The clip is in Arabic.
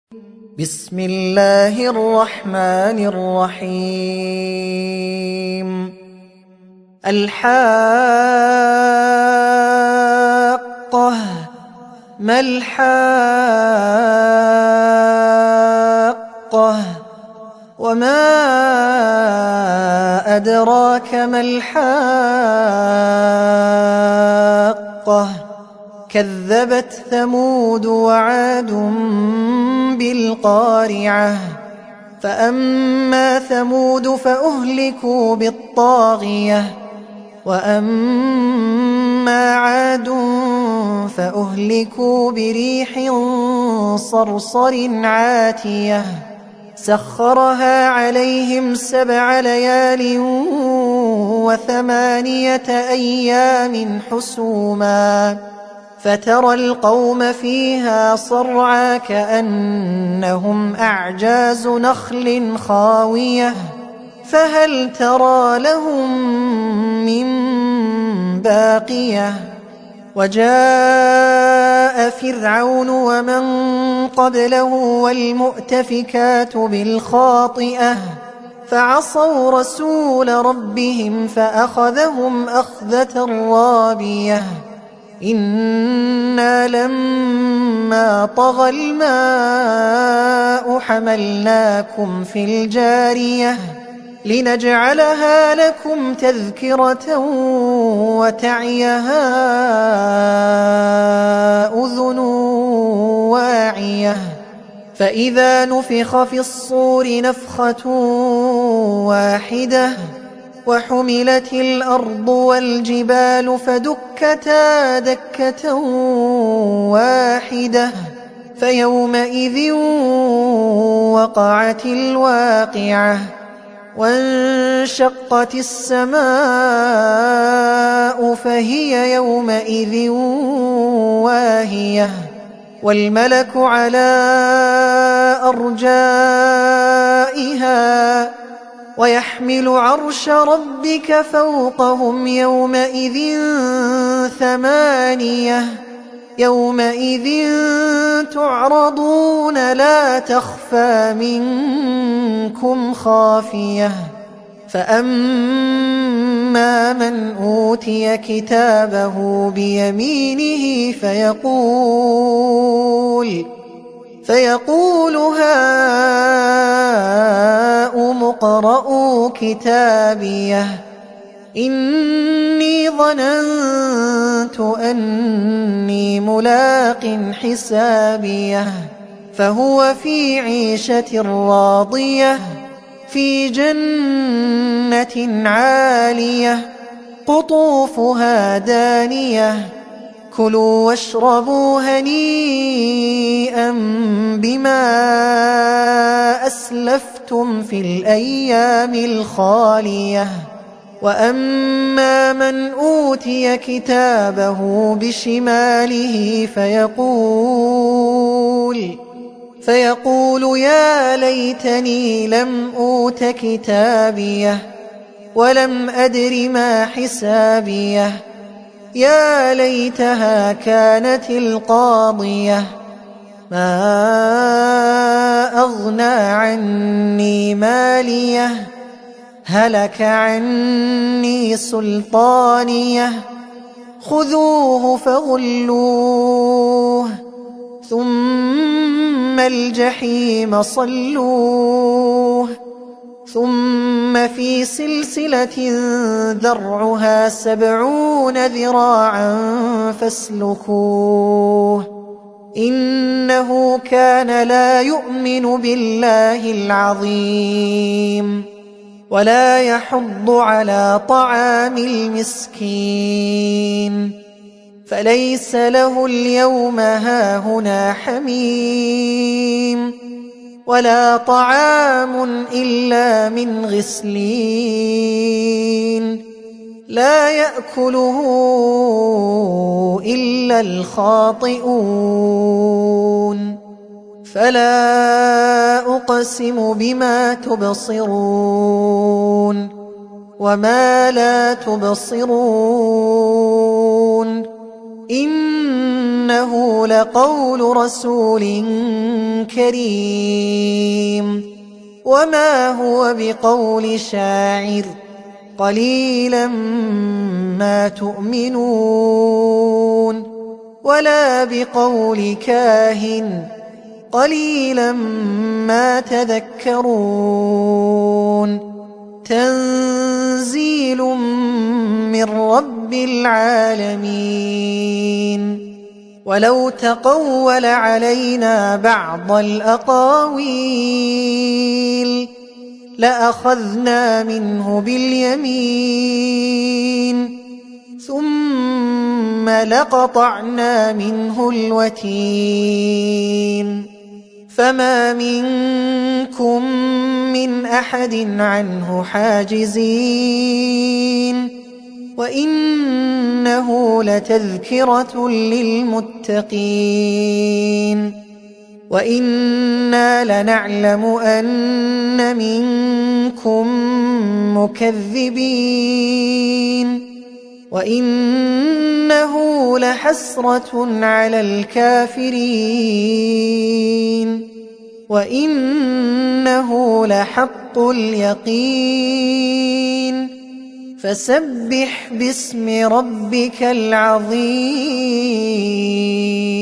بسم الله الرحمن الرحيم. الحاقة ما الحاقة وما أدراك ما الحاقة كذبت ثمود وعاد بالقارعة فأما ثمود فأهلكوا بالطاغية وأما عاد فأهلكوا بريح صرصر عاتية سخرها عليهم 7 ليال و8 أيام حسوما فترى القوم فيها صرعى كأنهم أعجاز نخل خاوية فهل ترى لهم من باقية وجاء فرعون ومن قبله والمؤتفكات بالخاطئة فعصوا رسول ربهم فأخذهم أخذة رابية إنا لما طغى الماء حملناكم في الجارية لنجعلها لكم تذكرة وتعيها أذن واعية فإذا نفخ في الصور نفخة واحدة وحملت الأرض والجبال فدكتا دكة واحدة فيومئذ وقعت الواقعة وانشقت السماء فهي يومئذ واهية والملك على أرجائها ويحمل عرش ربك فوقهم يومئذ 8 يومئذ تعرضون لا تخفى منكم خافية فأما من أوتي كتابه بيمينه فيقول هاؤم اقرءوا كتابيه إني ظننت أني ملاق حسابيه فهو في عيشة راضية في جنة عالية قطوفها دانية كلوا واشربوا هنيئا بما أسلفتم في الأيام الخالية وأما من أوتي كتابه بشماله فيقول يا ليتني لم أوت كتابيه ولم أدر ما حسابيه يا ليتها كانت القاضية ما أغنى عني ماليه هلك عني سلطانيه خذوه فغلوه ثم الجحيم صلوه ثم في سلسلة ذرعها 70 ذراعا فاسلكوه إنه كان لا يؤمن بالله العظيم ولا يحض على طعام المسكين فليس له اليوم هاهنا حميم ولا طعام إلا من غسلين لا يأكله إلا الخاطئون فلا أقسم بما تبصرون وما لا تبصرون وإنه لقول رسول كريم وما هو بقول شاعر قليلا ما تؤمنون ولا بقول كاهن قليلا ما تذكرون تنزيل من رب العالمين ولو تقول علينا بعض الأقاويل لأخذنا منه باليمين ثم لقطعنا منه الوتين فما منكم من أحد عنه حاجزين وإنه لتذكرة للمتقين وإنا لنعلم أن منكم مكذبين وإنه لحسرة على الكافرين وإنه لحق اليقين فسبح باسم ربك العظيم.